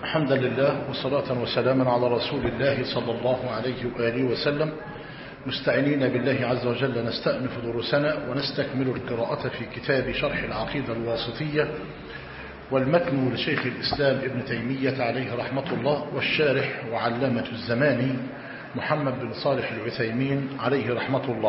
حمدا لله وصلاة وسلاما على رسول الله صلى الله عليه وآله وسلم، مستعينين بالله عز وجل نستأنف دروسنا ونستكمل القراءة في كتاب شرح العقيدة الواسطية، والمتن لشيخ الإسلام ابن تيمية عليه رحمة الله، والشارح وعلامة الزمان محمد بن صالح العثيمين عليه رحمة الله.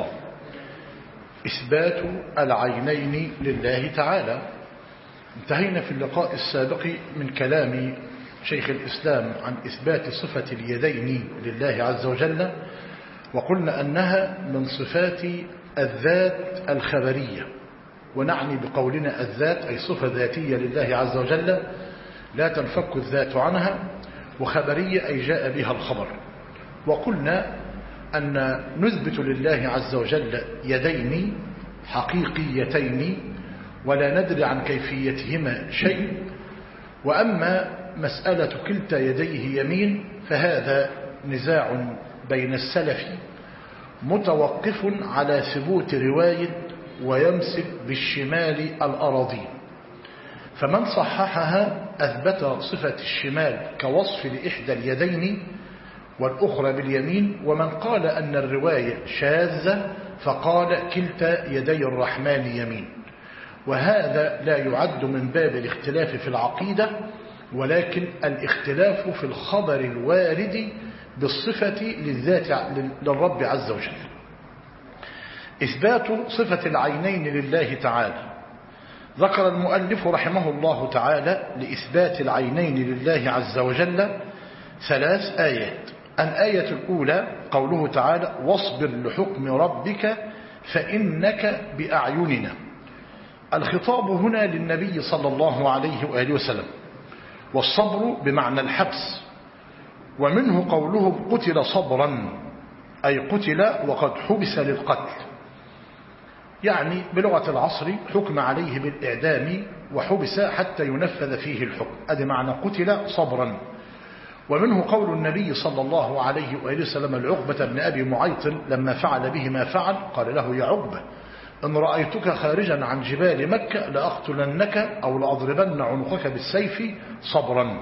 إثبات العينين لله تعالى. انتهينا في اللقاء السابق من كلام شيخ الإسلام عن إثبات صفة اليدين لله عز وجل، وقلنا أنها من صفات الذات الخبرية، ونعني بقولنا الذات أي صفة ذاتية لله عز وجل لا تنفك الذات عنها، وخبرية أي جاء بها الخبر. وقلنا أن نثبت لله عز وجل يدين حقيقيتين ولا ندري عن كيفيتهما شيء، وأما مسألة كلتا يديه يمين فهذا نزاع بين السلف متوقف على ثبوت رواية ويمسك بالشمال الأراضين، فمن صححها أثبت صفة الشمال كوصف لإحدى اليدين والأخرى باليمين، ومن قال أن الرواية شاذة فقال كلتا يدي الرحمن يمين. وهذا لا يعد من باب الاختلاف في العقيدة، ولكن الاختلاف في الخبر الوارد بالصفة للذات للرب عز وجل. إثبات صفة العينين لله تعالى. ذكر المؤلف رحمه الله تعالى لإثبات العينين لله عز وجل 3 آيات. الآية الأولى قوله تعالى: واصبر لحكم ربك فإنك بأعيننا. الخطاب هنا للنبي صلى الله عليه وآله وسلم، والصبر بمعنى الحبس، ومنه قوله قتل صبرا أي قتل وقد حبس للقتل، يعني بلغة العصر حكم عليه بالإعدام وحبس حتى ينفذ فيه الحكم، هذا معنى قتل صبرا. ومنه قول النبي صلى الله عليه وآله وسلم العقبة بن أبي معيط لما فعل به ما فعل، قال له: يا عقبة إن رأيتك خارجا عن جبال مكة لأقتلنك أو لأضربن عنقك بالسيف صبرا.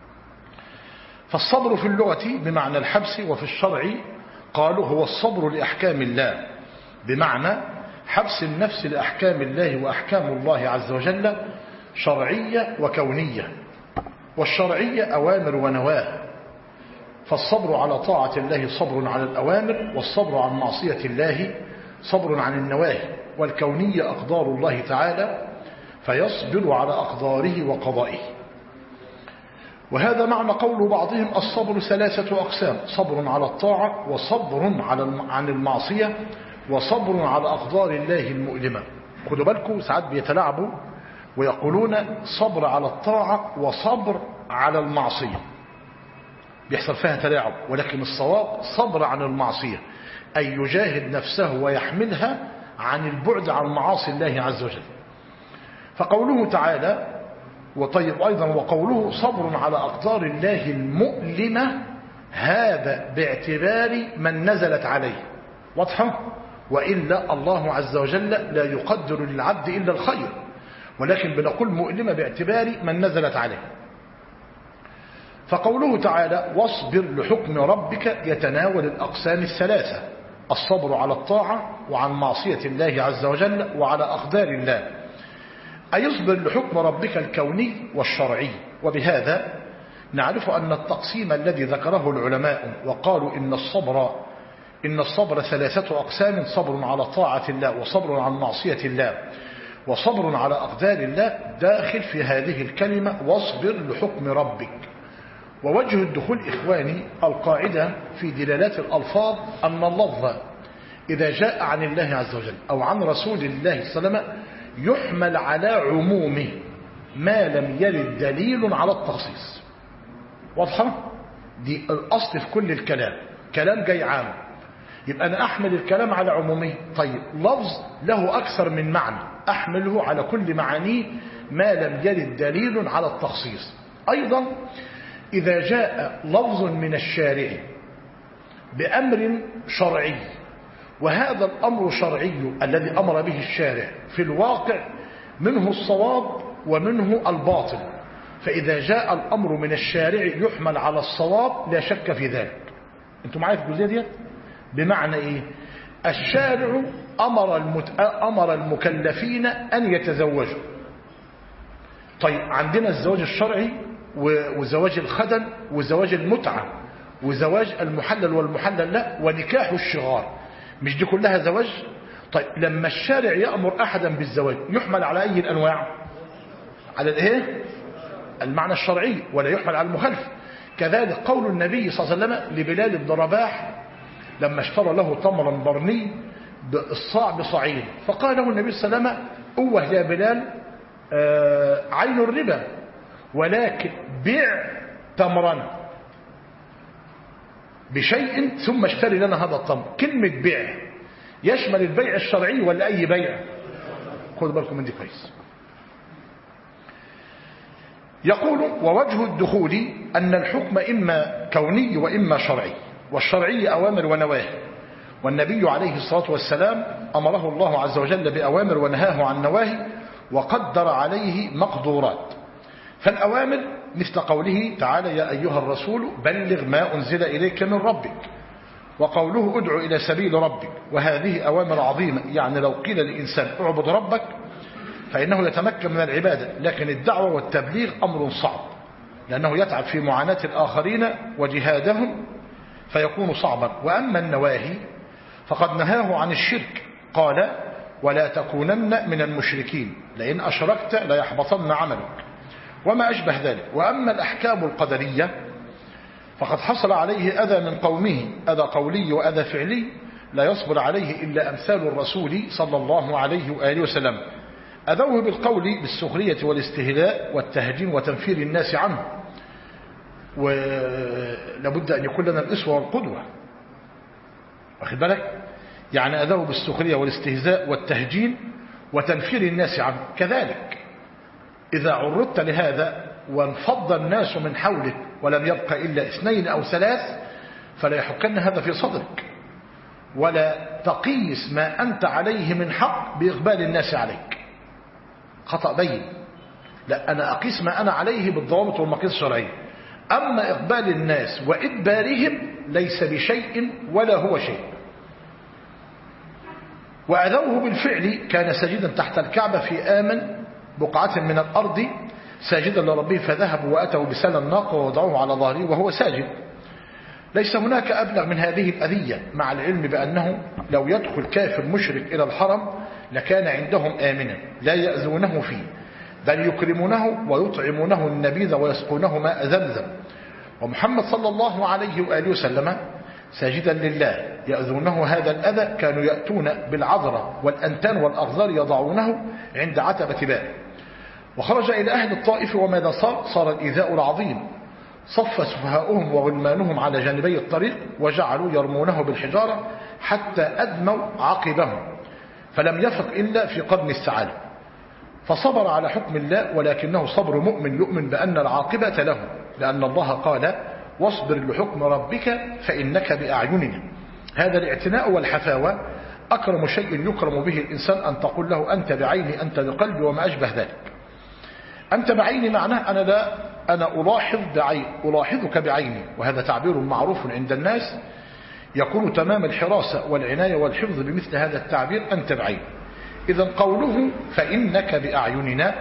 فالصبر في اللغة بمعنى الحبس، وفي الشرع قالوا هو الصبر لأحكام الله، بمعنى حبس النفس لأحكام الله، وأحكام الله عز وجل شرعية وكونية، والشرعية أوامر ونواه، فالصبر على طاعة الله صبر على الأوامر، والصبر عن معصية الله صبر عن النواهي، والكونية أقدار الله تعالى فيصبر على أقداره وقضائه. وهذا معنى قول بعضهم الصبر 3 أقسام: صبر على الطاعة، وصبر عن المعصية، وصبر على أقدار الله المؤلمة. خدوا بالكم ساعات بيتلاعبوا ويقولون صبر على الطاعة وصبر على المعصية، بيحصل فيها تلاعب، ولكن الصواب صبر عن المعصية أي يجاهد نفسه ويحملها عن البعد عن معاصي الله عز وجل. فقوله تعالى وطيب أيضا وقوله صبر على أقدار الله المؤلمة، هذا باعتبار من نزلت عليه، واضحة؟ وإلا الله عز وجل لا يقدر للعبد إلا الخير، ولكن بنقول مؤلمة باعتبار من نزلت عليه. فقوله تعالى واصبر لحكم ربك يتناول الأقسام 3: الصبر على الطاعة، وعن معصية الله عز وجل، وعلى أقدار الله، أي يصبر لحكم ربك الكوني والشرعي. وبهذا نعرف أن التقسيم الذي ذكره العلماء وقالوا إن الصبر 3 أقسام: صبر على طاعة الله، وصبر عن معصية الله، وصبر على أقدار الله، داخل في هذه الكلمة واصبر لحكم ربك. ووجه الدخول إخواني القاعدة في دلالات الألفاظ أن اللفظ إذا جاء عن الله عز وجل أو عن رسول الله صلى الله عليه وسلم يحمل على عمومه ما لم يرد دليل على التخصيص. واضحة؟ دي الأصل في كل الكلام، كلام جاي عام، يبقى أنا أحمل الكلام على عمومه. طيب لفظ له أكثر من معنى أحمله على كل معانيه ما لم يرد دليل على التخصيص. أيضا إذا جاء لفظ من الشارع بأمر شرعي، وهذا الأمر شرعي الذي أمر به الشارع في الواقع منه الصواب ومنه الباطل، فإذا جاء الأمر من الشارع يحمل على الصواب لا شك في ذلك. انتوا معايا في الجزئية دي؟ بمعنى ايه؟ الشارع أمر المكلفين أن يتزوجوا. طيب عندنا الزواج الشرعي وزواج الخدم وزواج المتعة وزواج المحلل والمحلل لا ونكاح الشغار، مش دي كلها زواج؟ طيب لما الشارع يأمر أحدا بالزواج يحمل على أي الأنواع؟ على الايه؟ المعنى الشرعي، ولا يحمل على المخالف. كذلك قول النبي صلى الله عليه وسلم لبلال بن رباح لما اشترى له تمرا برني بالصاع بصاعين، فقال له النبي صلى الله عليه وسلم: أوه يا بلال عين الربا، ولكن بيع تمرا بشيء ثم اشتري لنا هذا التمر. كلمة بيع يشمل البيع الشرعي ولا أي بيع؟ خذوا بالكم من دي كويس. يقول: ووجه الدخول أن الحكم إما كوني وإما شرعي، والشرعي أوامر ونواهي، والنبي عليه الصلاة والسلام أمره الله عز وجل بأوامر ونهاه عن نواهي وقدر عليه مقدورات. فالأوامر مثل قوله تعالى: يا أيها الرسول بلغ ما أنزل إليك من ربك، وقوله: ادع إلى سبيل ربك. وهذه أوامر عظيمة، يعني لو قيل للإنسان اعبد ربك فإنه يتمكن من العبادة، لكن الدعوة والتبليغ أمر صعب، لأنه يتعب في معاناة الآخرين وجهادهم فيكون صعبا. وأما النواهي فقد نهاه عن الشرك، قال: ولا تكونن من المشركين، لئن أشركت ليحبطن عملك، وما أشبه ذلك. وأما الأحكام القدرية فقد حصل عليه أذى من قومه، أذى قولي وأذى فعلي لا يصبر عليه إلا أمثال الرسول صلى الله عليه وآله وسلم. أذوه بالقول بالسخرية والاستهلاء والتهجين وتنفير الناس عنه، ولابد أن يكون لنا الأسوة والقدوة، واخد بالك؟ يعني أذوه بالسخرية والاستهزاء والتهجين وتنفير الناس عنه. كذلك إذا عرضت لهذا وانفض الناس من حولك ولم يبق إلا 2 أو 3 فلا يحكن هذا في صدرك، ولا تقيس ما أنت عليه من حق بإقبال الناس عليك، خطأ بين. لا، أنا أقيس ما أنا عليه بالضوابط والمقاييس الشرعية. أما إقبال الناس وإدبارهم ليس بشيء ولا هو شيء. وأذوه بالفعل، كان ساجدا تحت الكعبة في آمن بقعة من الأرض ساجدا لربه، فذهبوا وأتوا بسال الناقة ووضعوه على ظهره وهو ساجد. ليس هناك أبلغ من هذه الأذية، مع العلم بأنه لو يدخل كافر مشرك إلى الحرم لكان عندهم آمنا لا يأذونه فيه، بل يكرمونه ويطعمونه النبيذ ويسقونه ماء زمزم. ومحمد صلى الله عليه وآله وسلم ساجدا لله يأذونه هذا الأذى، كانوا يأتون بالعذرة والأنتان والأغذار يضعونه عند عتبة باب. وخرج إلى أهل الطائف، وماذا صار الإيذاء العظيم. صف سفهاؤهم وغلمانهم على جانبي الطريق وجعلوا يرمونه بالحجارة حتى أدموا عقبهم، فلم يفق إلا في قرن الثعالب. فصبر على حكم الله، ولكنه صبر مؤمن يؤمن بأن العاقبة له، لأن الله قال: واصبر لحكم ربك فإنك بأعيننا. هذا الاعتناء والحفاوة أكرم شيء يكرم به الإنسان، أن تقول له: أنت بعيني، أنت بقلبي، وما أشبه ذلك. أنت بعيني معناه أنا ألاحظك بعيني، وهذا تعبير معروف عند الناس، يكون تمام الحراسة والعناية والحفظ بمثل هذا التعبير: أنت بعيني. إذا قوله فإنك بأعيننا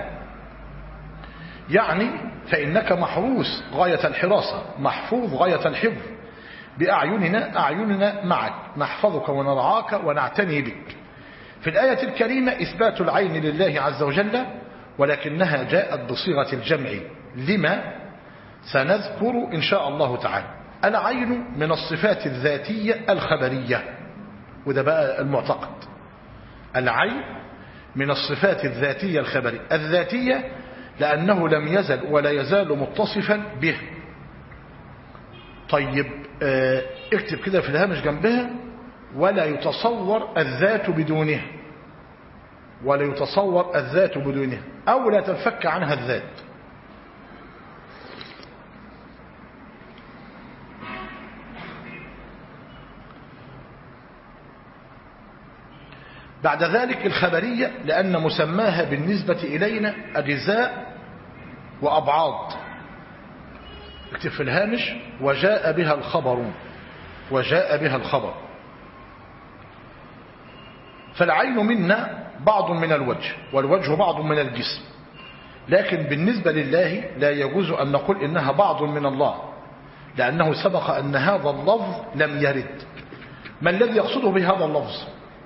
يعني فإنك محروس غاية الحراسة، محفوظ غاية الحفظ. بأعيننا، أعيننا معك، نحفظك ونرعاك ونعتني بك. في الآية الكريمة إثبات العين لله عز وجل، ولكنها جاءت بصيغة الجمع. لما؟ سنذكر إن شاء الله تعالى. العين من الصفات الذاتية الخبرية، وده بقى المعتقد. العين من الصفات الذاتية الخبرية. الذاتية لأنه لم يزل ولا يزال متصفا به. طيب اكتب كده في الهامش جنبها: ولا يتصور الذات بدونها، ولا يتصور الذات بدونها، أو لا تنفك عنها الذات. بعد ذلك الخبرية، لأن مسماها بالنسبة إلينا أجزاء وأبعاض. اكتب في الهامش وجاء بها الخبر، وجاء بها الخبر. فالعين منا بعض من الوجه، والوجه بعض من الجسم، لكن بالنسبة لله لا يجوز أن نقول إنها بعض من الله، لأنه سبق أن هذا اللفظ لم يرد. ما الذي يقصده بهذا اللفظ؟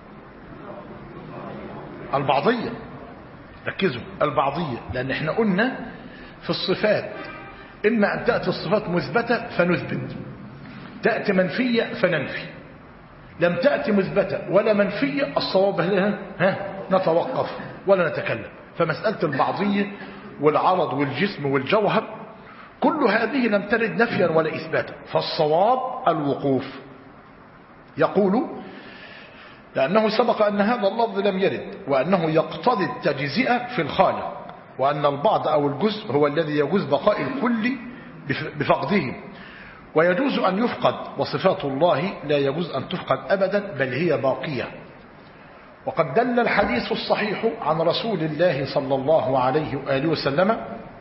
البعضية. ركزوا، البعضية، لأن احنا قلنا في الصفات إما أن تأتي الصفات مثبتة فنثبت، تأتي منفية فننفي. لم تأتي مثبتة ولا منفية، الصواب لها نتوقف ولا نتكلم. فمسألة البعضية والعرض والجسم والجوهر كل هذه لم ترد نفيا ولا إثباتا، فالصواب الوقوف. يقول لأنه سبق أن هذا اللفظ لم يرد، وأنه يقتضي التجزئة في الخالق، وأن البعض أو الجزء هو الذي يجوز بقاء الكل بفقده، ويجوز أن يفقد، وصفات الله لا يجوز أن تفقد أبدا بل هي باقية. وقد دل الحديث الصحيح عن رسول الله صلى الله عليه وآله وسلم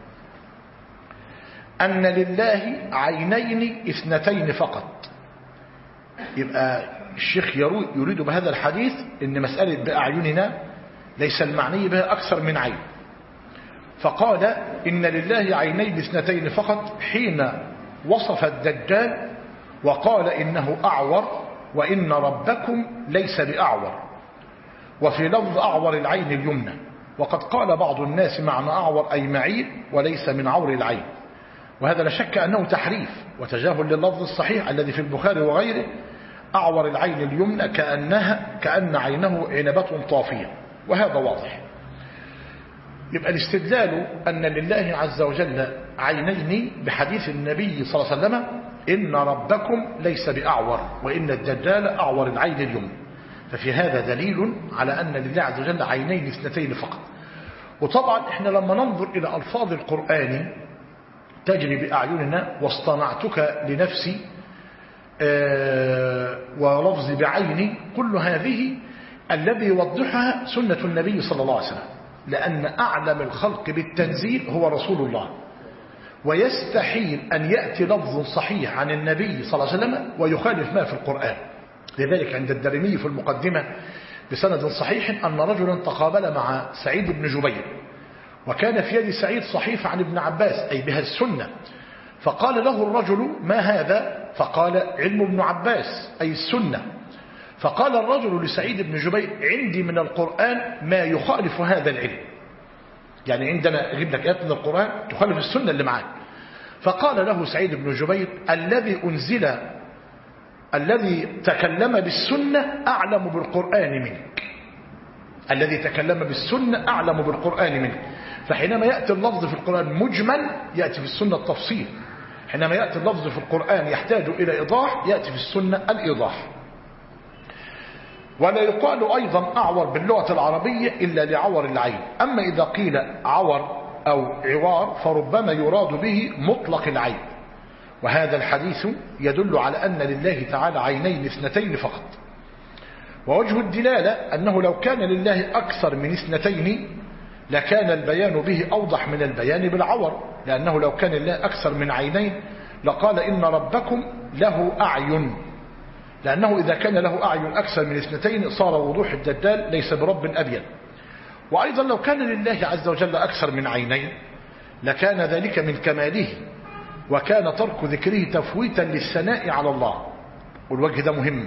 أن لله عينين اثنتين فقط. يبقى الشيخ يريد بهذا الحديث أن مسألة بأعيننا ليس المعني بها أكثر من عين، فقال إن لله عينين اثنتين فقط حين وصف الدجال وقال إنه أعور وإن ربكم ليس بأعور، وفي لفظ أعور العين اليمنى. وقد قال بعض الناس معنى أعور أي معيب وليس من عور العين، وهذا لا شك أنه تحريف وتجاهل لللفظ الصحيح الذي في البخاري وغيره: أعور العين اليمنى كأن عينه عنبة طافية، وهذا واضح. يبقى الاستدلال أن لله عز وجل عينين بحديث النبي صلى الله عليه وسلم إن ربكم ليس بأعور وإن الدجال أعور العين اليمنى، ففي هذا دليل على أن لله عز وجل عينين اثنتين فقط. وطبعا احنا لما ننظر إلى ألفاظ القرآن تجري بأعيننا واصطنعتك لنفسي ولفظ بعيني، كل هذه الذي يوضحها سنة النبي صلى الله عليه وسلم، لأن أعلم الخلق بالتنزيل هو رسول الله، ويستحيل أن يأتي لفظ صحيح عن النبي صلى الله عليه وسلم ويخالف ما في القرآن. لذلك عند الدارمي في المقدمة بسند صحيح أن رجلا تقابل مع سعيد بن جبير، وكان في يد سعيد صحيفة عن ابن عباس أي بها السنة، فقال له الرجل: ما هذا؟ فقال: علم ابن عباس أي السنة. فقال الرجل لسعيد بن جبير: عندي من القرآن ما يخالف هذا العلم، يعني عندنا أجيب لك آيات من القرآن تخالف السنة اللي معاك. فقال له سعيد بن جبير: الذي تكلم بالسنة أعلم بالقرآن منك، الذي تكلم بالسنة أعلم بالقرآن منك. فحينما يأتي اللفظ في القرآن مجمل يأتي في السنة التفصيل، حينما يأتي اللفظ في القرآن يحتاج إلى إيضاح يأتي في السنة الإيضاح. ولا يقال أيضا أعور باللغة العربية إلا لعور العين. أما إذا قيل عور أو عوار فربما يراد به مطلق العين، وهذا الحديث يدل على أن لله تعالى عينين اثنتين فقط. ووجه الدلالة أنه لو كان لله أكثر من اثنتين لكان البيان به أوضح من البيان بالعور، لأنه لو كان لله أكثر من عينين لقال إن ربكم له أعين، لأنه إذا كان له أعين أكثر من اثنتين صار وضوح الدجال ليس برب أبين. وأيضا لو كان لله عز وجل أكثر من عينين لكان ذلك من كماله، وكان ترك ذكره تفويتا للثناء على الله. والوجه ده مهم،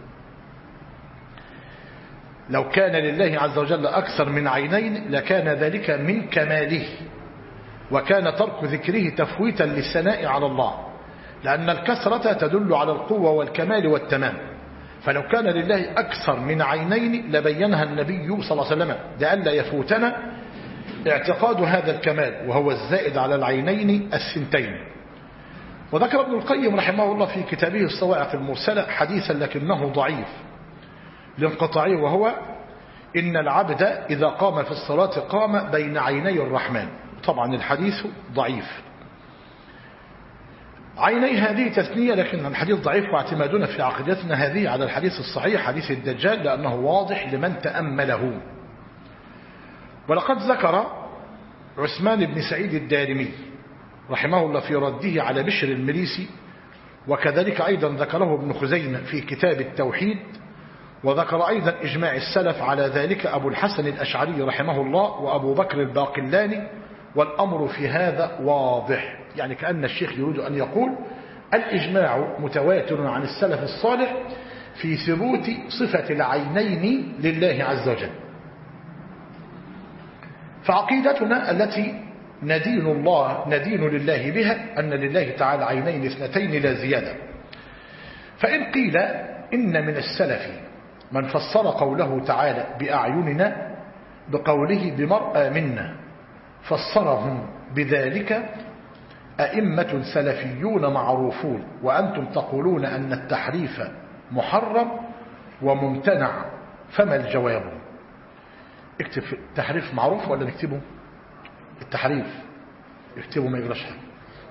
لو كان لله عز وجل أكثر من عينين لكان ذلك من كماله، وكان ترك ذكره تفويتا للثناء على الله، لأن الكثرة تدل على القوة والكمال والتمام. فلو كان لله أكثر من عينين لبينها النبي صلى الله عليه وسلم لئلا يفوتنا اعتقاد هذا الكمال، وهو الزائد على العينين الثنتين. وذكر ابن القيم رحمه الله في كتابه الصواعق المرسلة حديثا لكنه ضعيف لانقطاعه، وهو إن العبد إذا قام في الصلاة قام بين عيني الرحمن. طبعا الحديث ضعيف. عيني هذه تثنية، لكن الحديث ضعيف، واعتمادنا في عقيدتنا هذه على الحديث الصحيح حديث الدجال لأنه واضح لمن تأمله. ولقد ذكر عثمان بن سعيد الدارمي رحمه الله في رده على بشر المريسي، وكذلك أيضا ذكره ابن خزيمة في كتاب التوحيد، وذكر أيضا إجماع السلف على ذلك أبو الحسن الأشعري رحمه الله وأبو بكر الباقلاني، والأمر في هذا واضح. يعني كأن الشيخ يريد أن يقول الإجماع متواتر عن السلف الصالح في ثبوت صفة العينين لله عز وجل. فعقيدتنا التي ندين لله بها أن لله تعالى عينين اثنتين لا زيادة. فإن قيل إن من السلف من فسر قوله تعالى بأعيننا بقوله بمرأى منا، فسرهم بذلك أئمة سلفيون معروفون، وأنتم تقولون أن التحريف محرم وممتنع، فما الجواب؟ اكتب التحريف معروف ولا نكتبه؟ التحريف اكتبه ما يجراش حاجة.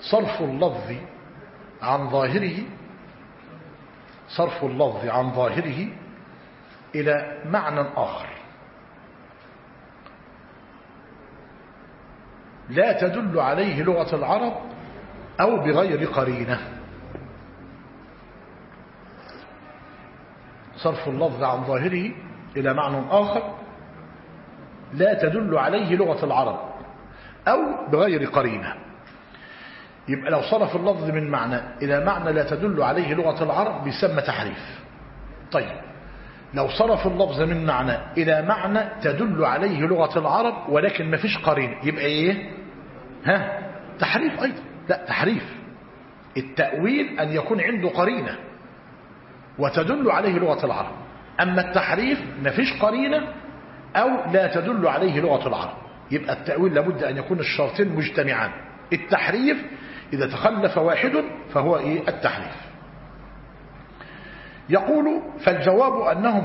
صرف اللفظ عن ظاهره إلى معنى آخر لا تدل عليه لغة العرب أو بغير قرينة. صرف اللفظ عن ظاهره إلى معنى آخر لا تدل عليه لغة العرب أو بغير قرينة. يبقى لو صرف اللفظ من معنى إلى معنى لا تدل عليه لغة العرب بيسمى تحريف. طيب لو صرف اللفظ من معنى إلى معنى تدل عليه لغة العرب ولكن ما فيش قرينة، يبقى إيه؟ تحريف أيضا. لا، تحريف التأويل أن يكون عنده قرينة وتدل عليه لغة العرب. أما التحريف ما فيش قرينة أو لا تدل عليه لغة العرب، يبقى التأويل لابد أن يكون الشرطين مجتمعان. التحريف إذا تخلف واحد فهو إيه؟ التحريف. يقول فالجواب أنهم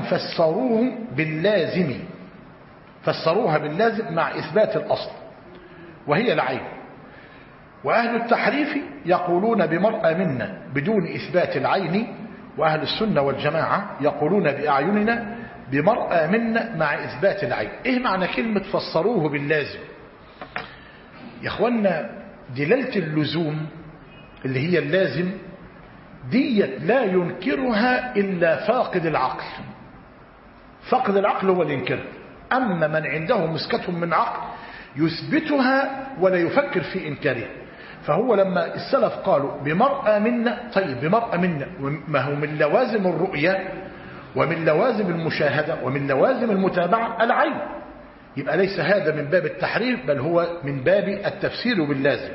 فسروها باللازم مع إثبات الأصل وهي العين. وأهل التحريف يقولون بمرأى منا بدون إثبات العين، وأهل السنة والجماعة يقولون بأعيننا بمرأى منا مع إثبات العين. إيه معنى كلمة فسروه باللازم؟ يا أخوانا دلالة اللزوم اللي هي اللازم ديت لا ينكرها إلا فاقد العقل. فاقد العقل هو اللي ينكرها، أما من عنده مسكة من عقل يثبتها ولا يفكر في إنكارها. فهو لما السلف قالوا بمرأى منا، طيب بمرأى منا ما هو من لوازم الرؤية ومن لوازم المشاهدة ومن لوازم المتابعة العين، يبقى ليس هذا من باب التحريف بل هو من باب التفسير باللازم.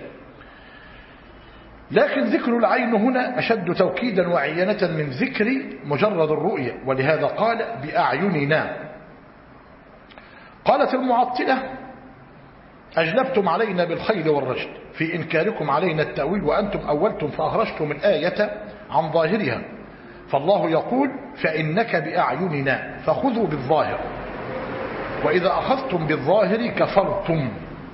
لكن ذكر العين هنا أشد توكيدا وعينة من ذكر مجرد الرؤية، ولهذا قال بأعيننا. قالت المعطلة أجلبتم علينا بالخيل والرشد في إنكاركم علينا التأويل، وأنتم أولتم فأخرجتم الآية عن ظاهرها. فالله يقول فإنك بأعيننا فخذوا بالظاهر، وإذا أخذتم بالظاهر كفرتم.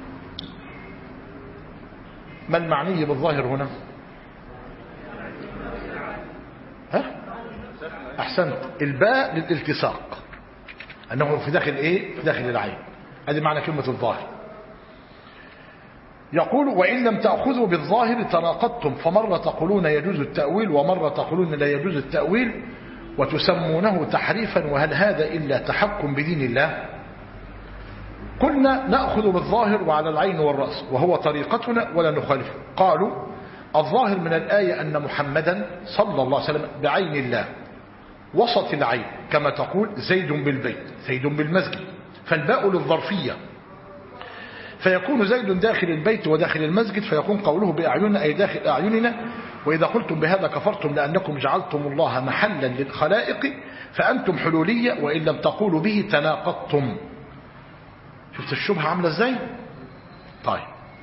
ما المعني بالظاهر هنا؟ أحسنت، الباء للالتصاق، أنه في داخل إيه؟ في داخل العين. هذه معنى كلمة الظاهر. يقول وإن لم تأخذوا بالظاهر تناقضتم، فمرة تقولون يجوز التأويل ومرة تقولون لا يجوز التأويل وتسمونه تحريفا، وهل هذا إلا تحكم بدين الله؟ قلنا نأخذ بالظاهر وعلى العين والرأس وهو طريقتنا ولا نخالفه. قالوا الظاهر من الآية أن محمدا صلى الله عليه وسلم بعين الله وسط العين، كما تقول زيد بالبيت زيد بالمسجد، فالباء للظرفية، فيكون زيد داخل البيت وداخل المسجد، فيكون قوله بأعيننا أي داخل أعيننا. وإذا قلتم بهذا كفرتم لأنكم جعلتم الله محلا للخلائق فأنتم حلولية، وإن لم تقولوا به تناقضتم. شفت الشبهة عاملة ازاي؟ طيب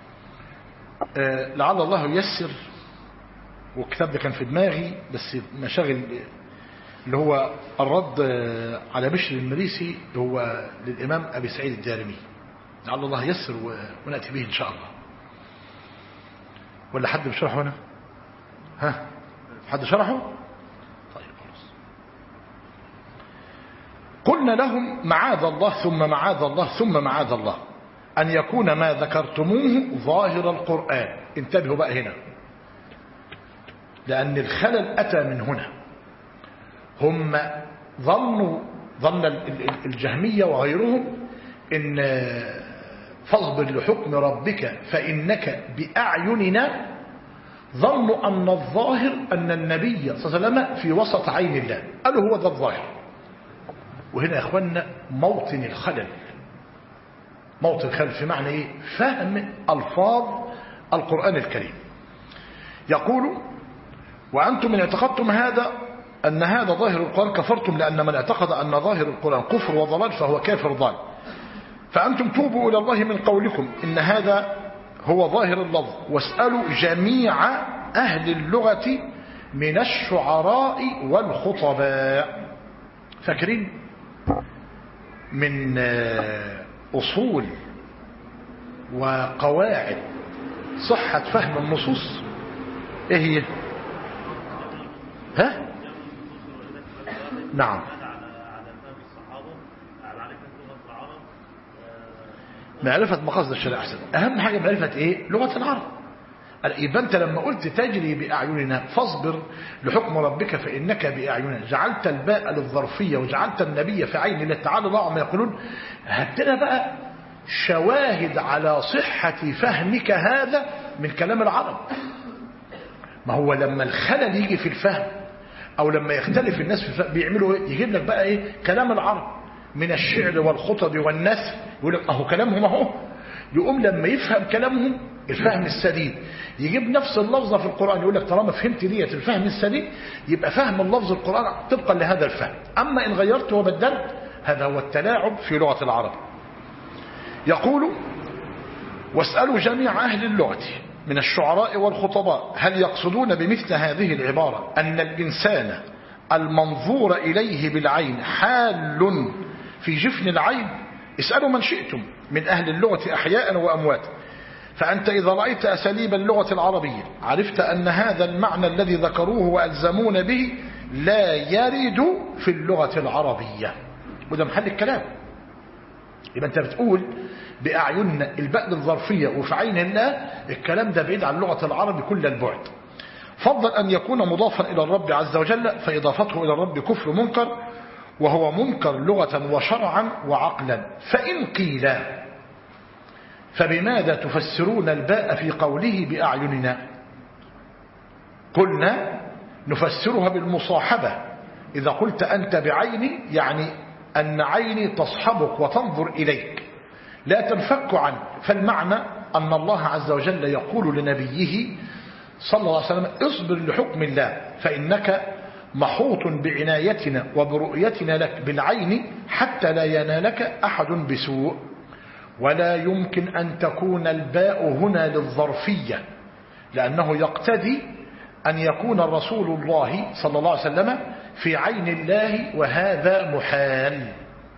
لعل الله ييسر. والكتاب ده كان في دماغي بس مشاغل، اللي هو الرد على بشر المريسي هو للإمام أبي سعيد الدارمي، لعل الله ييسر ونأتي به إن شاء الله. ولا حد بشرحه هنا؟ حد شرحه؟ طيب خلاص. قلنا لهم معاذ الله ثم معاذ الله ثم معاذ الله، أن يكون ما ذكرتموه ظاهر القرآن. انتبهوا بقى هنا، لأن الخلل أتى من هنا. هم ظن الجهمية وغيرهم إن فاصبر لحكم ربك فإنك بأعيننا، ظنوا أن الظاهر أن النبي صلى الله عليه وسلم في وسط عين الله، قالوا هو ده الظاهر. وهنا يا أخوانا موطن الخلل، موطن الخلل في معنى إيه؟ فهم ألفاظ القرآن الكريم. يقول وأنتم من اعتقدتم هذا أن هذا ظاهر القرآن كفرتم، لأن من اعتقد أن ظاهر القرآن كفر وضلال فهو كافر ضال. فأنتم توبوا إلى الله من قولكم إن هذا هو ظاهر اللفظ، واسألوا جميع أهل اللغة من الشعراء والخطباء. فاكرين من أصول وقواعد صحة فهم النصوص إيه هي؟ ها؟ نعم، معرفة مقاصد الشريعة أحسن. أهم حاجة معرفة إيه؟ لغة العرب. يبقى أنت لما قلت تجري بأعيننا فاصبر لحكم ربك فإنك بأعيننا، جعلت الباء للظرفية وجعلت النبي في عين الله. تعالى الله عما يقولون. هاتنا بقى شواهد على صحة فهمك هذا من كلام العرب. ما هو لما الخلل يجي في الفهم أو لما يختلف الناس في الفهم بيعملوا إيه؟ يجيب لك بقى إيه؟ كلام العرب من الشعر والخطب والنثر، يقول لك أهو كلامهم أهو. يقوم لما يفهم كلامهم الفهم السديد يجيب نفس اللفظة في القرآن، يقول لك طالما فهمت ديت الفهم السديد يبقى فهم اللفظ القرآن طبقا لهذا الفهم. أما إن غيرت وبدلت هذا هو التلاعب في لغة العرب. يقول واسألوا جميع أهل اللغة من الشعراء والخطباء هل يقصدون بمثل هذه العبارة أن الإنسان المنظور إليه بالعين حال في جفن العين؟ اسألوا من شئتم من أهل اللغة أحياء وأموات، فأنت إذا رأيت أساليب اللغة العربية عرفت أن هذا المعنى الذي ذكروه وألزمون به لا يرد في اللغة العربية. وده محل الكلام. يبقى أنت بتقول بأعيننا الباء الظرفية وفي عين الله، الكلام ده بعيد عن لغة العرب كل البعد. فضل أن يكون مضافا إلى الرب عز وجل، فإضافته إلى الرب كفر منكر، وهو منكر لغة وشرعا وعقلا. فإن قيل فبماذا تفسرون الباء في قوله بأعيننا؟ قلنا نفسرها بالمصاحبة. إذا قلت أنت بعيني يعني أن عيني تصحبك وتنظر إليك لا تنفك عنه. فالمعنى أن الله عز وجل يقول لنبيه صلى الله عليه وسلم اصبر لحكم الله فإنك محوط بعنايتنا وبرؤيتنا لك بالعين حتى لا ينالك أحد بسوء. ولا يمكن أن تكون الباء هنا للظرفية، لأنه يقتدي أن يكون رسول الله صلى الله عليه وسلم في عين الله، وهذا محال.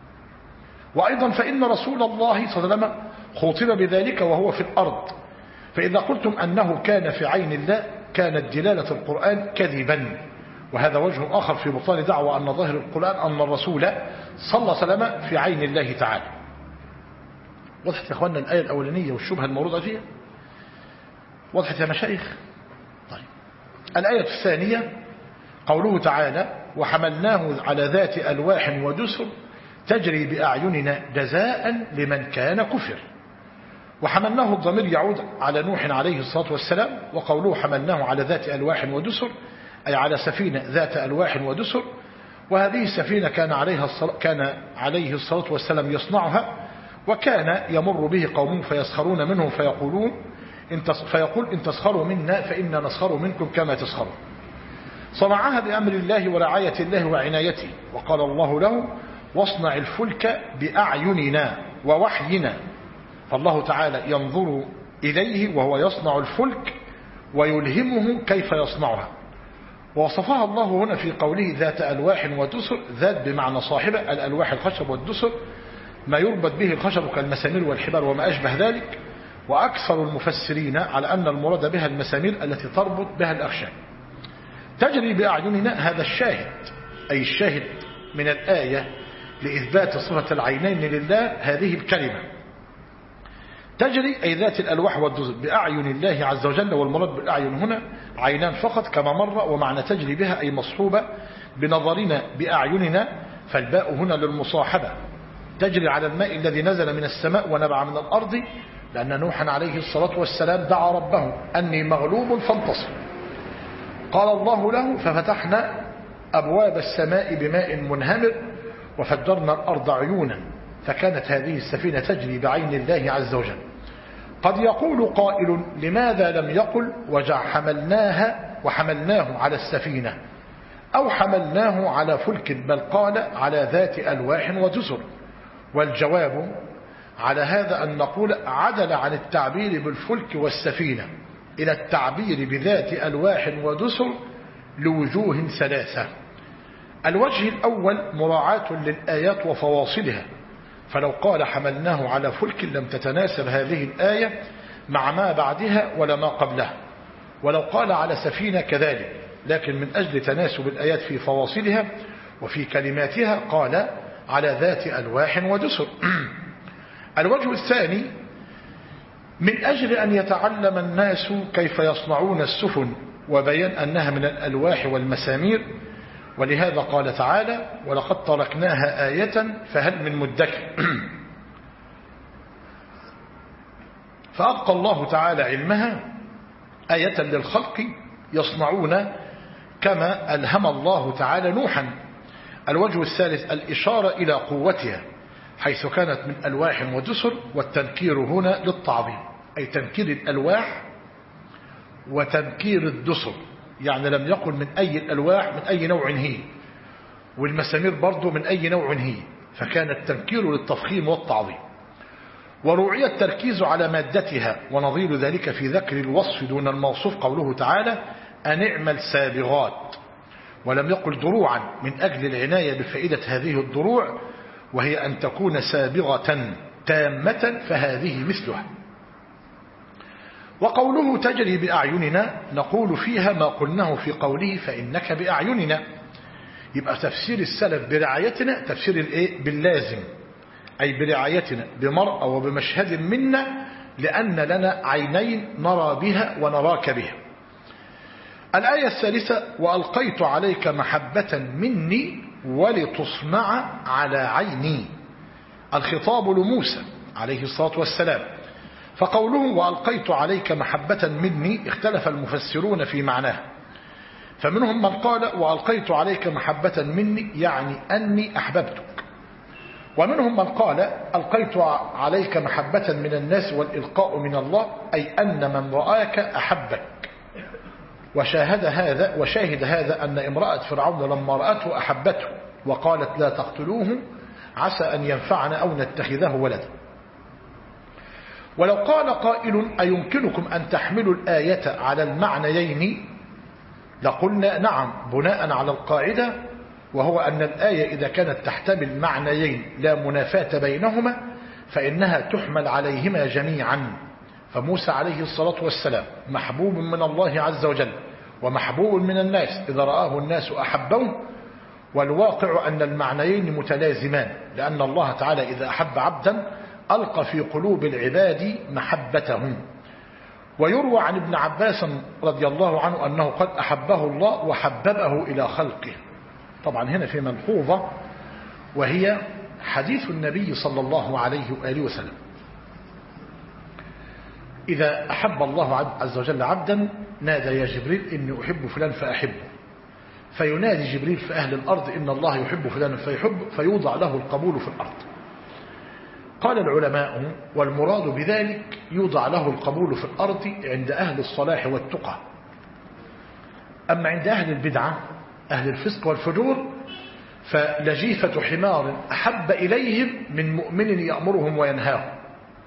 وأيضا فإن رسول الله صلى الله عليه وسلم خاطب بذلك وهو في الأرض، فإذا قلتم أنه كان في عين الله كانت دلالة القرآن كذبا. وهذا وجه آخر في بطلان دعوة أن ظاهر القرآن أن الرسول صلى الله عليه وسلم في عين الله تعالى. وضحت يا أخوانا الآية الأولانية والشبهة الموروضة فيها؟ وضحت يا مشايخ؟ طيب. الآية الثانية قوله تعالى وحملناه على ذات ألواح ودسر تجري بأعيننا جزاء لمن كان كفر. وحملناه الضمير يعود على نوح عليه الصلاة والسلام، وقوله حملناه على ذات ألواح ودسر أي على سفينة ذات ألواح ودسر. وهذه السفينة كان عليه الصلاة والسلام يصنعها، وكان يمر به قوم فيسخرون منه فيقول إن تسخروا منا فإنا نسخر منكم كما تسخرون. صنعها بأمر الله ورعاية الله وعنايته، وقال الله له واصنع الفلك بأعيننا ووحينا. فالله تعالى ينظر إليه وهو يصنع الفلك ويلهمه كيف يصنعها. ووصفها الله هنا في قوله ذات ألواح ودسر، ذات بمعنى صاحبة، الألواح الخشب والدسر ما يربط به الخشب كالمسامير والحبال وما أشبه ذلك. وأكثر المفسرين على أن المراد بها المسامير التي تربط بها الأخشاب. تجري بأعيننا هذا الشاهد، أي الشاهد من الآية لإثبات صفة العينين لله هذه الكلمة. تجري أي ذات الألواح والدزر بأعين الله عز وجل، والمراد بالأعين هنا عينان فقط كما مر، ومعنى تجري بها أي مصحوبة بنظرنا بأعيننا، فالباء هنا للمصاحبة. تجري على الماء الذي نزل من السماء ونبع من الأرض، لأن نوحا عليه الصلاة والسلام دعا ربه أني مغلوب فانتصر، قال الله له ففتحنا أبواب السماء بماء منهمر وفجرنا الأرض عيونا، فكانت هذه السفينة تجري بعين الله عز وجل. قد يقول قائل لماذا لم يقل وحملناه على السفينة أو حملناه على فلك، بل قال على ذات ألواح ودسر؟ والجواب على هذا أن نقول عدل عن التعبير بالفلك والسفينة إلى التعبير بذات ألواح ودسر لوجوه ثلاثة. الوجه الأول مراعاة للآيات وفواصلها، فلو قال حملناه على فلك لم تتناسب هذه الآية مع ما بعدها ولا ما قبلها، ولو قال على سفينة كذلك، لكن من أجل تناسب الآيات في فواصلها وفي كلماتها قال على ذات ألواح ودسر. الوجه الثاني من أجل أن يتعلم الناس كيف يصنعون السفن وبيان أنها من الألواح والمسامير، ولهذا قال تعالى ولقد تركناها آية فهل من مدكر. فأبقى الله تعالى علمها آية للخلق يصنعون كما ألهم الله تعالى نوحا. الوجه الثالث الإشارة إلى قوتها، حيث كانت من ألواح ودسر، والتنكير هنا للتعظيم، أي تنكير الألواح وتنكير الدسر، يعني لم يقل من أي الألواح من أي نوع هي، والمسامير برضو من أي نوع هي، فكان التنكير للتفخيم والتعظيم. ورعي التركيز على مادتها، ونظير ذلك في ذكر الوصف دون الموصوف قوله تعالى أن اعمل سابغات، ولم يقل دروعا من أجل العناية بفائدة هذه الدروع، وهي أن تكون سابغة تامة، فهذه مثلها. وقوله تجري بأعيننا نقول فيها ما قلناه في قوله فإنك بأعيننا، يبقى تفسير السلف برعايتنا تفسير باللازم، أي برعايتنا بمرأة وبمشهد منا، لأن لنا عينين نرى بها ونراك بها. الآية الثالثة وألقيت عليك محبة مني ولتصنع على عيني، الخطاب لموسى عليه الصلاة والسلام. فقوله وألقيت عليك محبة مني اختلف المفسرون في معناه، فمنهم من قال وألقيت عليك محبة مني يعني أني أحببتك، ومنهم من قال ألقيت عليك محبة من الناس والإلقاء من الله، أي أن من رآك أحبك. وشاهد هذا أن امرأة فرعون لما رأته أحبته وقالت لا تقتلوه عسى أن ينفعنا أو نتخذه ولدا. ولو قال قائل أيمكنكم أن تحملوا الآية على المعنيين لقلنا نعم، بناء على القاعدة، وهو أن الآية إذا كانت تحتمل معنيين لا منافاة بينهما فإنها تحمل عليهما جميعا. فموسى عليه الصلاة والسلام محبوب من الله عز وجل ومحبوب من الناس، إذا رآه الناس أحبوه، والواقع أن المعنيين متلازمان، لأن الله تعالى إذا أحب عبدا ألقى في قلوب العباد محبتهم. ويروى عن ابن عباس رضي الله عنه أنه قد أحبه الله وحببه إلى خلقه. طبعا هنا في ملحوظة، وهي حديث النبي صلى الله عليه وآله وسلم إذا أحب الله عز وجل عبدا نادى يا جبريل إني أحب فلان فأحبه، فينادي جبريل في أهل الأرض إن الله يحب فلان فيحب، فيوضع له القبول في الأرض. قال العلماء والمراد بذلك يوضع له القبول في الأرض عند أهل الصلاح والتقى، أما عند أهل البدعة أهل الفسق والفجور فلجيفة حمار أحب إليهم من مؤمن يأمرهم وينهاهم.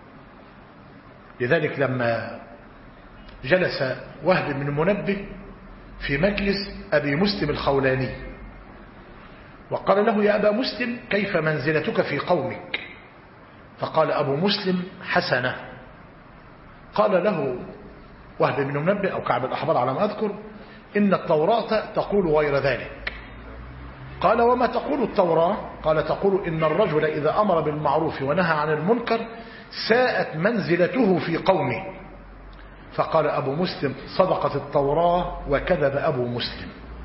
لذلك لما جلس وهب بن منبه في مجلس أبي مسلم الخولاني وقال له يا أبا مسلم كيف منزلتك في قومك؟ فقال أبو مسلم حسنة. قال له وهب بن منبه أو كعب الأحبار على ما أذكر إن التوراة تقول غير ذلك، قال وما تقول التوراة؟ قال تقول إن الرجل إذا أمر بالمعروف ونهى عن المنكر ساءت منزلته في قومه. فقال أبو مسلم صدقت التوراة وكذب أبو مسلم.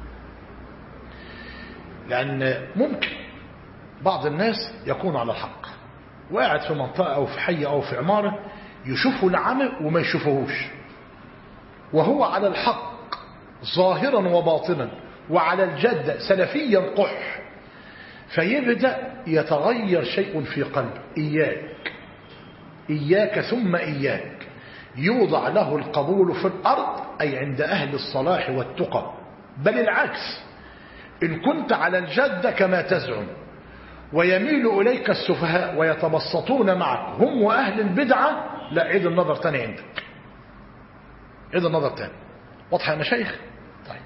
لأن ممكن بعض الناس يكون على الحق وقاعد في منطقة أو في حي أو في عمارة يشوفه العمى وما يشوفهوش، وهو على الحق ظاهرا وباطنا وعلى الجد سلفيا قح، فيبدأ يتغير شيء في قلبه. إياك ثم إياك يوضع له القبول في الأرض، أي عند أهل الصلاح والتقى، بل العكس، إن كنت على الجد كما تزعم ويميل إليك السفهاء ويتبسطون معك هم وأهل البدعة، لا، عيد النظر تاني عندك، عيد النظر تاني. واضح يا مشايخ؟ طيب.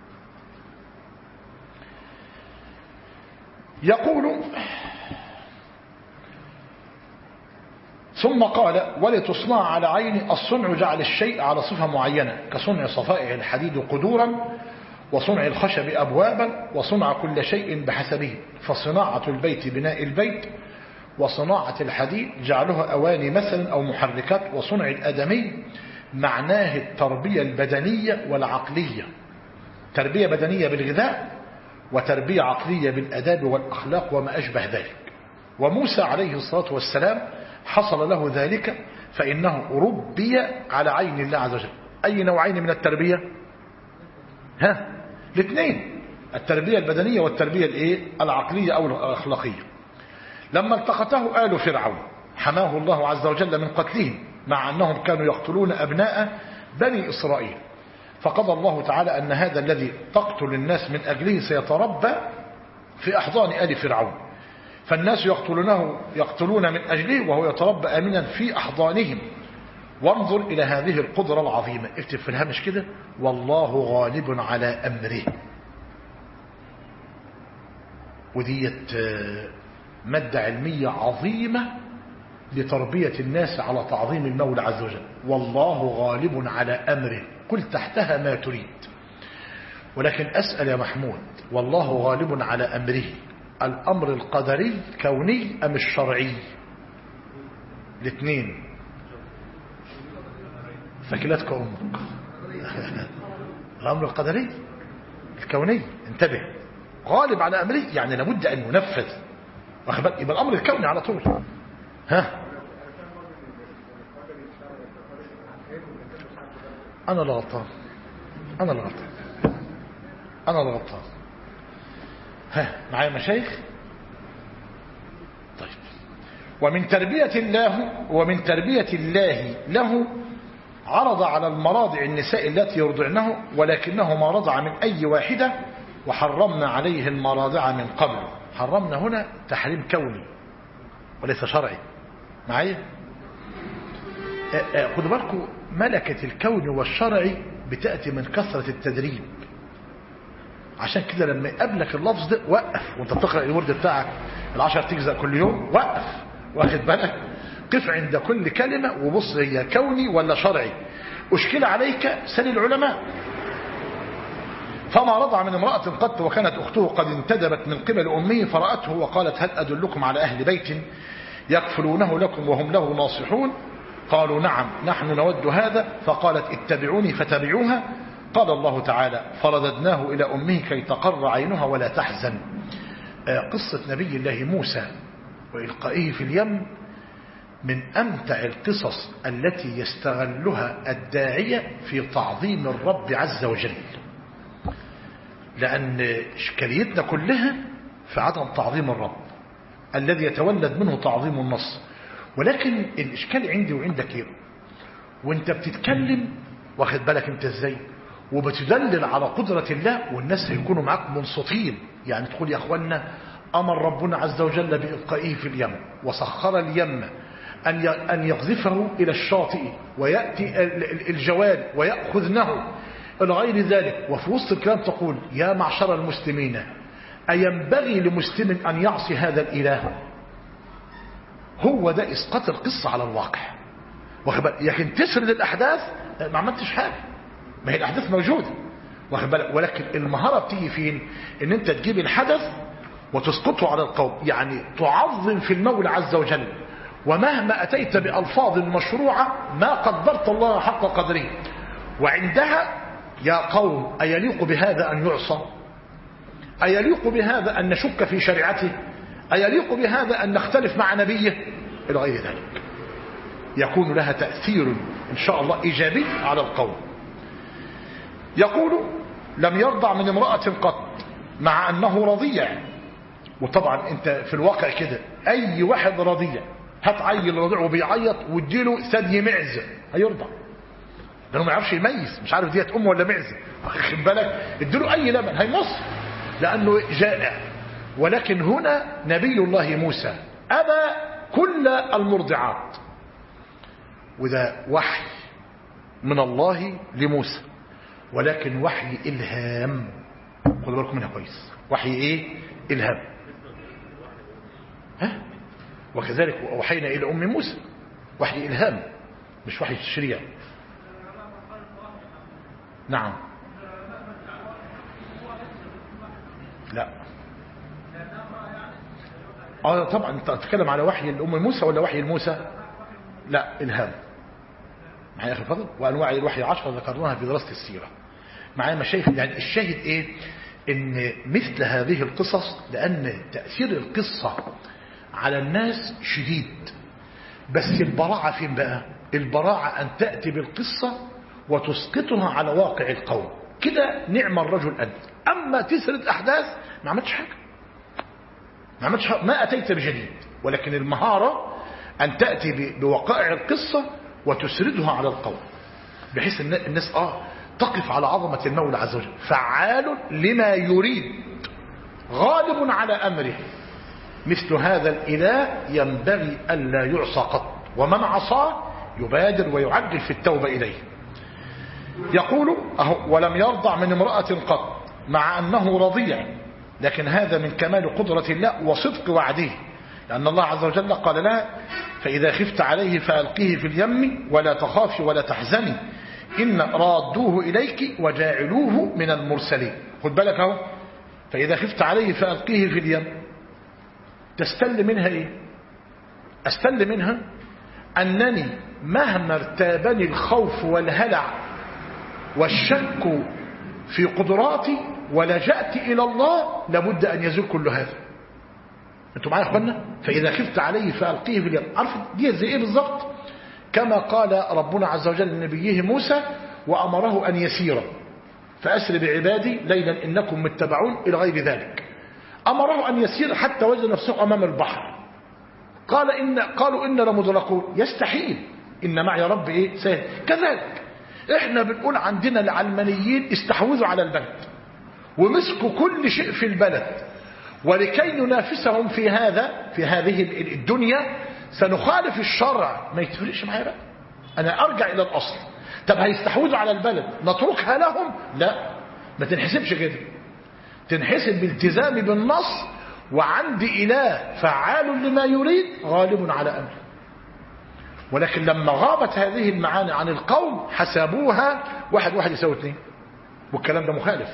يقول ثم قال ولتصنع على عين. الصنع جعل الشيء على صفة معينة، كصنع صفائح الحديد قدورا، وصنع الخشب أبوابا، وصنع كل شيء بحسبه. فصناعة البيت بناء البيت، وصناعة الحديد جعلها أواني مثلا أو محركات، وصنع الأدمي معناه التربية البدنية والعقلية، تربية بدنية بالغذاء وتربية عقلية بالأداب والأخلاق وما أشبه ذلك. وموسى عليه الصلاة والسلام حصل له ذلك، فإنه ربي على عين الله عز وجل. أي نوعين من التربية؟ الاثنين، التربية البدنية والتربية العقلية أو الأخلاقية. لما التقطه آل فرعون حماه الله عز وجل من قتلهم، مع أنهم كانوا يقتلون أبناء بني إسرائيل، فقضى الله تعالى أن هذا الذي تقتل الناس من أجله سيتربى في أحضان آل فرعون، فالناس يقتلون من أجله وهو يتربى آمنا في أحضانهم. وانظر إلى هذه القدرة العظيمة، اكتب في الهامش كده: والله غالب على أمره. وديت مادة علمية عظيمة لتربية الناس على تعظيم المولى عز وجل. والله غالب على أمره، قل تحتها ما تريد. ولكن أسأل يا محمود، والله غالب على أمره، الأمر القدري كوني أم الشرعي؟ الاثنين، فكلتك أمك. الأمر القدري الكوني، انتبه، غالب على أمره يعني لابد أن ينفذ، يبقى الأمر الكوني على طول. أنا الغلطان، أنا الغلطان، أنا الغلطان. معايا مشايخ؟ طيب. ومن تربية الله له عرض على المراضع النساء التي يرضعنه، ولكنه ما رضع من أي واحدة، وحرمنا عليه المراضع من قبل. حرمنا هنا تحريم كوني وليس شرعي. معايا؟ خدوا بالكم، ملكة الكون والشرعي بتأتي من كثرة التدريب. عشان كده لما يقابلك اللفظ ده وقف، وانت بتقرأ الورد بتاعك 10 تجزء كل يوم، وقف، واخد بالك، قف عند كل كلمة وبص هي كوني ولا شرعي. أشكل عليك سل العلماء. فما رضع من امرأة قط وكانت أخته قد انتدبت من قبل أمه فرأته وقالت هل أدلكم على أهل بيت يكفلونه لكم وهم له ناصحون؟ قالوا نعم نحن نود هذا. فقالت اتبعوني فتبعوها. قال الله تعالى فرددناه إلى أمه كي تقر عينها ولا تحزن. قصة نبي الله موسى وإلقائه في اليم من أمتع القصص التي يستغلها الداعية في تعظيم الرب عز وجل، لأن إشكاليتنا كلها في عدم تعظيم الرب الذي يتولد منه تعظيم النص. ولكن الإشكال عندي وعندك إيه؟ وانت بتتكلم واخد بالك انت ازاي، وبتدلل على قدرة الله، والناس هيكونوا معاك منصتين. يعني تقول يا اخوانا أمر ربنا عز وجل بإلقائه في اليم، وسخر اليم أن يقذفه إلى الشاطئ ويأتي الجواد ويأخذنه إلى غير ذلك. وفي وسط الكلام تقول يا معشر المسلمين أينبغي لمسلم أن يعصي هذا الإله؟ هو ده إسقاط القصة على الواقع. لكن تسرد الأحداث ما عملتش حاجة، ما هي الأحداث موجودة، واخد بالك. ولكن المهارة بتيجي فين؟ ان انت تجيب الحدث وتسقطه على القوم، يعني تعظم في المولى عز وجل، ومهما أتيت بألفاظ مشروعة ما قدرت الله حق قدره، وعندها يا قوم أيليق بهذا أن يعصى؟ أيليق بهذا أن نشك في شريعته؟ أيليق بهذا أن نختلف مع نبيه؟ إلى غير ذلك، يكون لها تأثير إن شاء الله إيجابي على القوم. يقول لم يرضع من امرأة قط مع أنه رضيع. وطبعا انت في الواقع كده اي واحد رضيع هات عيل رضيع وبيعيط واديله ثدي معزه هيرضع، لانه ما يعرفش يميز، مش عارف ديت ام ولا معزه، واخد بالك؟ اديله اي لبن هيمص لانه جائع. ولكن هنا نبي الله موسى ابى كل المرضعات، وده وحي من الله لموسى، ولكن وحي الهام، خدوا بالكم منها كويس. وحي ايه؟ الهام. ها؟ وكذلك وحينا إلى أم موسى، وحي إلهام مش وحي تشريع. نعم. لا طبعا انت تتكلم على وحي الأم موسى ولا وحي الموسى؟ لا إلهام. معايا أخي الفضل. وأنواع الوحي 10 ذكرناها في دراسة السيرة. معايا مشايخ. يعني الشاهد إيه؟ إن مثل هذه القصص، لأن تأثير القصة على الناس شديد، بس البراعة فين بقى؟ البراعة أن تأتي بالقصة وتسقطها على واقع القوم، كده نعم الرجل أنت. أما تسرد أحداث ما عملتش حاجة، ما أتيت بجديد. ولكن المهارة أن تأتي بوقائع القصة وتسردها على القوم، بحيث الناس تقف على عظمة المولى عز وجل، فعال لما يريد، غالب على أمره. مثل هذا الإله ينبغي ألا يعصى قط، ومن عصاه يبادر ويعجل في التوبة إليه. يقول ولم يرضع من امرأة قط مع أنه رضيع، لكن هذا من كمال قدرة الله وصدق وعده، لأن الله عز وجل قال لها فإذا خفت عليه فألقيه في اليم ولا تخافي ولا تحزني إن رادوه إليك وجاعلوه من المرسلين. خد بالك اهو، فإذا خفت عليه فألقيه في اليم، تستل منها ايه؟ استل منها أنني مهما ارتابني الخوف والهلع والشك في قدراتي ولجأت إلى الله لابد أن يزول كل هذا. انتوا معايا يا اخوانا؟ فإذا خفت عليه فألقيه في اليم. عارف دي زي ايه بالظبط؟ كما قال ربنا عز وجل لنبيه موسى وأمره أن يسير فأسر بعبادي ليلا إنكم متبعون إلى غير ذلك. أمره أن يسير حتى وجد نفسه أمام البحر، قالوا إن لمدركون، يستحيل، إن معي رب إيه؟ سهل. كذلك إحنا بنقول عندنا العلمانيين استحوذوا على البلد ومسكوا كل شيء في البلد، ولكي ننافسهم في هذه الدنيا سنخالف الشرع. ما يتفرقش معايا بقى، أنا أرجع إلى الأصل. طب هيستحوذوا على البلد نتركها لهم؟ لا، ما تنحسبش كده، تنحسب بالتزام بالنص، وعندي إله فعال لما يريد غالب على أمره. ولكن لما غابت هذه المعاني عن القوم حسبوها 1 + 2، والكلام ده مخالف.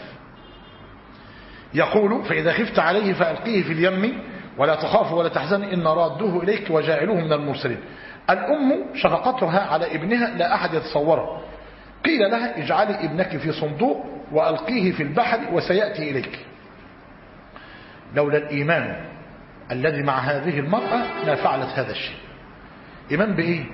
يقول فإذا خفت عليه فألقيه في اليم ولا تخاف ولا تحزن إن رادوه إليك وجاعلوه من المرسلين. الأم شفقتها على ابنها لا أحد يتصوره، قيل لها اجعلي ابنك في صندوق وألقيه في البحر وسيأتي إليك. لولا الإيمان الذي مع هذه المرأة ما فعلت هذا الشيء. إيمان بإيه؟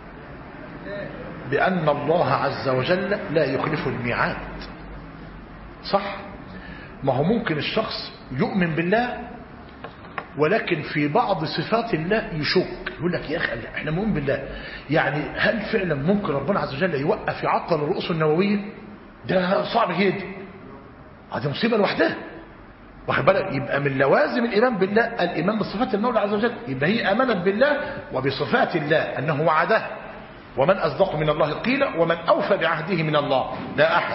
بأن الله عز وجل لا يخلف الميعاد. صح؟ ما هو ممكن الشخص يؤمن بالله ولكن في بعض صفات الله يشك، يقول لك يا أخي احنا مؤمن بالله، يعني هل فعلا ممكن ربنا عز وجل يوقف يعطل الرؤوس النووية؟ ده صعب جدا، هذه مصيبة لوحدها. واخد بالك؟ يبقى من لوازم الإيمان بالله الإيمان بصفات المولى عز وجل، يبقى هي آمنت بالله وبصفات الله أنه وعده، ومن أصدق من الله قيلا ومن أوفى بعهده من الله لا أحد.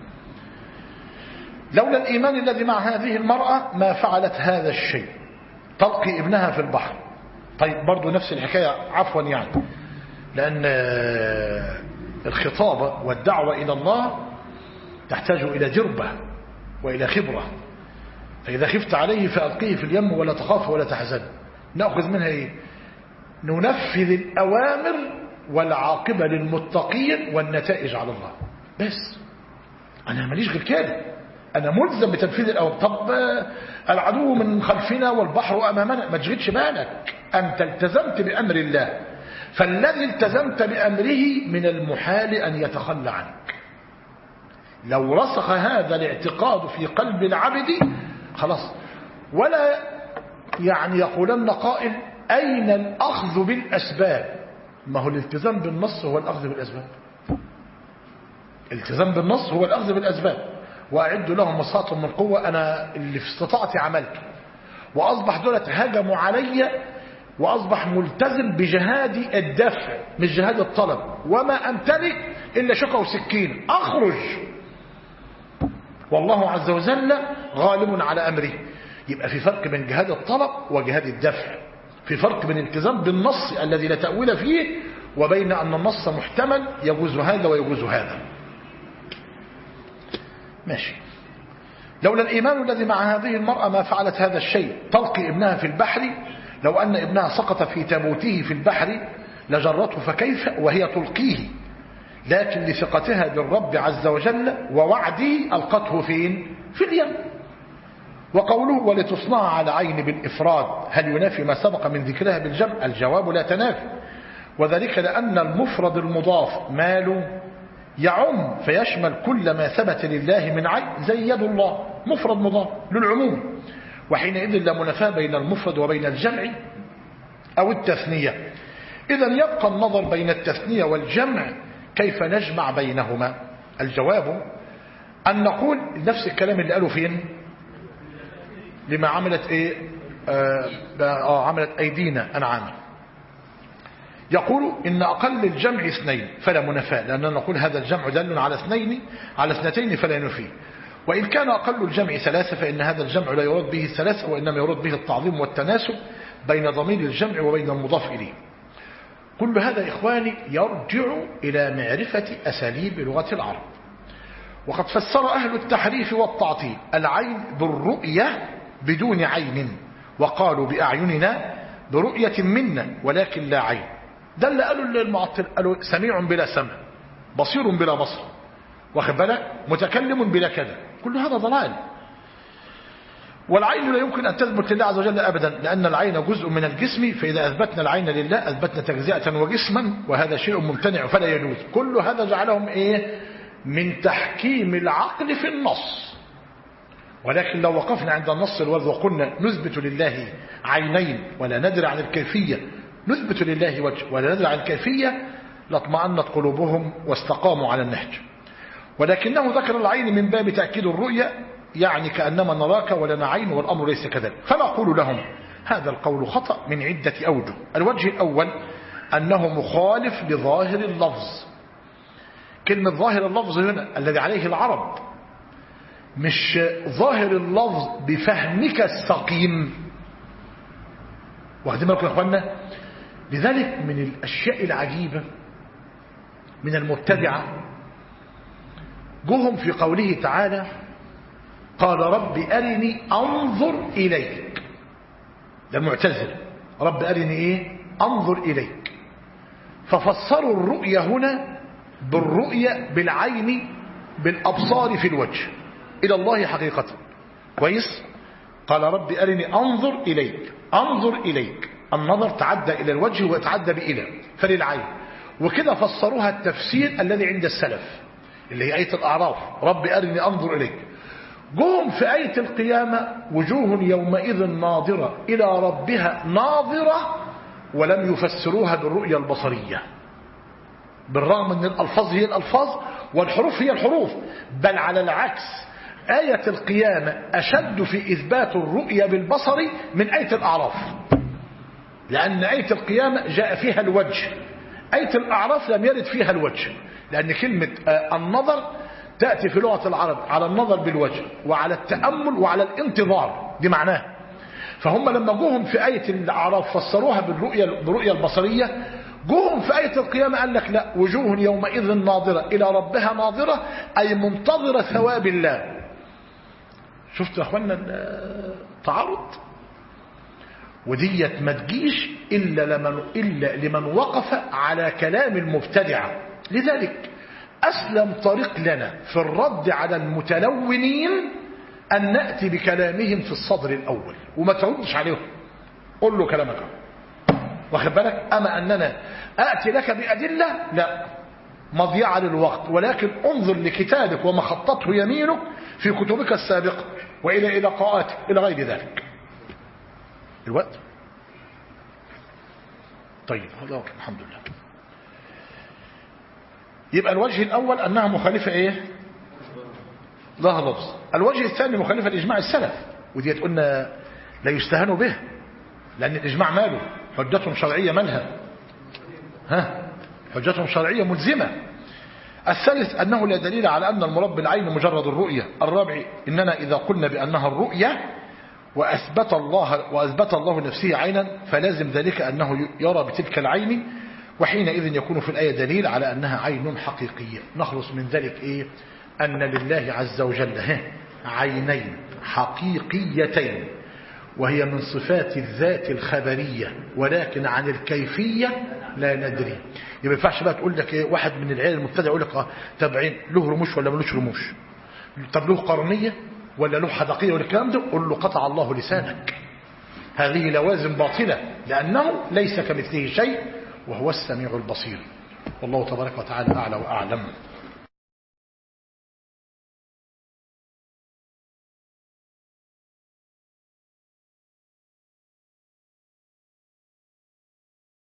لولا الإيمان الذي مع هذه المرأة ما فعلت هذا الشيء، تلقي ابنها في البحر. طيب برضو نفس الحكاية عفوا، يعني لأن الخطابة والدعوة إلى الله تحتاج إلى جربة وإلى خبرة. فإذا خفت عليه فألقيه في اليم ولا تخاف ولا تحزن. نأخذ منها إيه؟ ننفذ الأوامر والعاقبة للمتقين والنتائج على الله. بس أنا ماليش غير كده، أنا ملزم بتنفيذ الأوامر. طب العدو من خلفنا والبحر أمامنا، ما تشغلش بالك، أنت التزمت بأمر الله، فالذي التزمت بأمره من المحال أن يتخلى عنك. لو رسخ هذا الاعتقاد في قلب العبد خلاص، ولا يعني يقولن قائل أين الأخذ بالأسباب؟ ما هو الالتزام بالنص هو الأخذ بالأسباب. الالتزام بالنص هو الأخذ بالأسباب. وأعدوا لهم ما استطعتم من قوة، أنا اللي في استطاعتي عملته، وأصبح دولة هجموا علي، وأصبح ملتزم بجهاد الدفع مش جهاد الطلب، وما أمتلك إلا شوكة وسكين أخرج، والله عز وجل غالب على أمره. يبقى في فرق بين جهاد الطلب وجهاد الدفع، في فرق بين الالتزام بالنص الذي لا تأويل فيه وبين أن النص محتمل يجوز هذا ويجوز هذا. ماشي. لولا الإيمان الذي مع هذه المرأة ما فعلت هذا الشيء، تلقي ابنها في البحر. لو أن ابنها سقط في تابوته في البحر لجرته، فكيف وهي تلقيه؟ لكن لثقتها بالرب عز وجل ووعده ألقته فين؟ في اليم. وقوله ولتصنع على عين بالإفراد، هل ينافي ما سبق من ذكرها بالجمع؟ الجواب لا تنافي، وذلك لأن المفرد المضاف مال يعم فيشمل كل ما ثبت لله من عين، زي يد الله مفرد مضاف للعموم، وحينئذ لا منافاة بين المفرد وبين الجمع أو التثنية. إذن يبقى النظر بين التثنية والجمع، كيف نجمع بينهما؟ الجواب أن نقول نفس الكلام اللي قالوا فين؟ لما عملت إيه؟ عملت أيدينا أنعام. يقول إن أقل الجمع اثنين فلا منافاة، لأننا نقول هذا الجمع دل على اثنتين فلا ينفيه. وإن كان أقل الجمع ثلاثة فإن هذا الجمع لا يراد به الثلاثة، وإنما يراد به التعظيم والتناسب بين ضمير الجمع وبين المضاف إليه. كل هذا إخواني يرجع إلى معرفة أساليب لغة العرب. وقد فسر أهل التحريف والتعطيل العين بالرؤية بدون عين، وقالوا بأعيننا برؤية منا ولكن لا عين. ده اللي قالوا للمعطل، قالوا سميع بلا سمع، بصير بلا بصر، واخد بالك، متكلم بلا كذا. كل هذا ضلال. والعين لا يمكن أن تثبت لله عز وجل أبدا، لأن العين جزء من الجسم، فإذا أثبتنا العين لله أثبتنا تجزئة وجسما، وهذا شيء ممتنع فلا يجوز. كل هذا جعلهم إيه؟ من تحكيم العقل في النص. ولكن لو وقفنا عند النص الوارد وقلنا نثبت لله عينين ولا ندري عن الكيفية، نثبت لله وجه ولا ندري عن الكيفية، لاطمأنت قلوبهم واستقاموا على النهج. ولكنه ذكر العين من باب تأكيد الرؤية، يعني كأنما نراك ولنا عين، والأمر ليس كذلك. فنقول لهم هذا القول خطأ من عدة أوجه. الوجه الأول أنه مخالف لظاهر اللفظ. كلمة ظاهر اللفظ هنا الذي عليه العرب، مش ظاهر اللفظ بفهمك السقيم. واخدين بالكم يا اخوانا؟ لذلك من الأشياء العجيبة من المبتدعة جوهم في قوله تعالى قال رب أرني أنظر إليك. ده المعتزلة، رب أرني إيه؟ أنظر إليك. ففسروا الرؤية هنا بالرؤية بالعين بالأبصار في الوجه إلى الله حقيقة. كويس؟ قال رب أرني أنظر إليك. أنظر إليك، النظر تعدى إلى الوجه وتعدى بإلى فللعين. وكده فسروها التفسير الذي عند السلف اللي هي آية الأعراف، رب أرني أنظر إليك. جوهم في آية القيامة وجوه يومئذ ناظرة إلى ربها ناظرة، ولم يفسروها بالرؤية البصرية، بالرغم أن الألفاظ هي الألفاظ والحروف هي الحروف، بل على العكس آية القيامة أشد في إثبات الرؤية بالبصر من آية الأعراف، لأن آية القيامة جاء فيها الوجه، آية الأعراف لم يرد فيها الوجه، لأن كلمة النظر تأتي في لغة العرب على النظر بالوجه وعلى التأمل وعلى الانتظار، دي معناه. فهم لما جوهم في آية الأعراف فسروها بالرؤية البصرية، جوهم في آية القيامة قال لك لا، وجوه يومئذ ناظرة إلى ربها ناظرة، أي منتظرة ثواب الله. شفتوا يا أخوانا التعارض؟ وديت ما تجيش إلا لمن وقف على كلام المبتدعة. لذلك أسلم طريق لنا في الرد على المتلونين أن نأتي بكلامهم في الصدر الأول وما تردش عليهم، قل له كلامك واخد بالك. أما أننا أأتي لك بأدلة لا، مضيعة للوقت، ولكن انظر لكتابك وما خطته يمينك في كتبك السابقة وإلى لقاءاتك إلى غير ذلك. الوقت طيب، هذا الحمد لله. يبقى الوجه الأول أنها مخالفة إيه؟ لها لفظ. الوجه الثاني مخالفة لإجماع السلف، ودي قلنا لا يستهان به، لأن الإجماع ماله حجة شرعية مالها حجة شرعية ملزمة. الثالث أنه لا دليل على أن المراد بالعين مجرد الرؤية. الرابع إننا إذا قلنا بأنها الرؤية وأثبت الله نفسه عينا فلازم ذلك أنه يرى بتلك العين، وحينئذ يكون في الآية دليل على أنها عين حقيقية. نخلص من ذلك إيه؟ أن لله عز وجل عينين حقيقيتين، وهي من صفات الذات الخبرية، ولكن عن الكيفية لا ندري. يبقى ما ينفعش بقى تقول لك إيه، واحد من العيال المبتدع يقول لك طب عين له رموش ولا ملوش رموش، طب له قرنية ولا له حدقية ولا الكلام ده، قل له قطع الله لسانك. هذه لوازم باطلة، لأنه ليس كمثله شيء وهو السميع البصير. والله تبارك وتعالى أعلى وأعلم.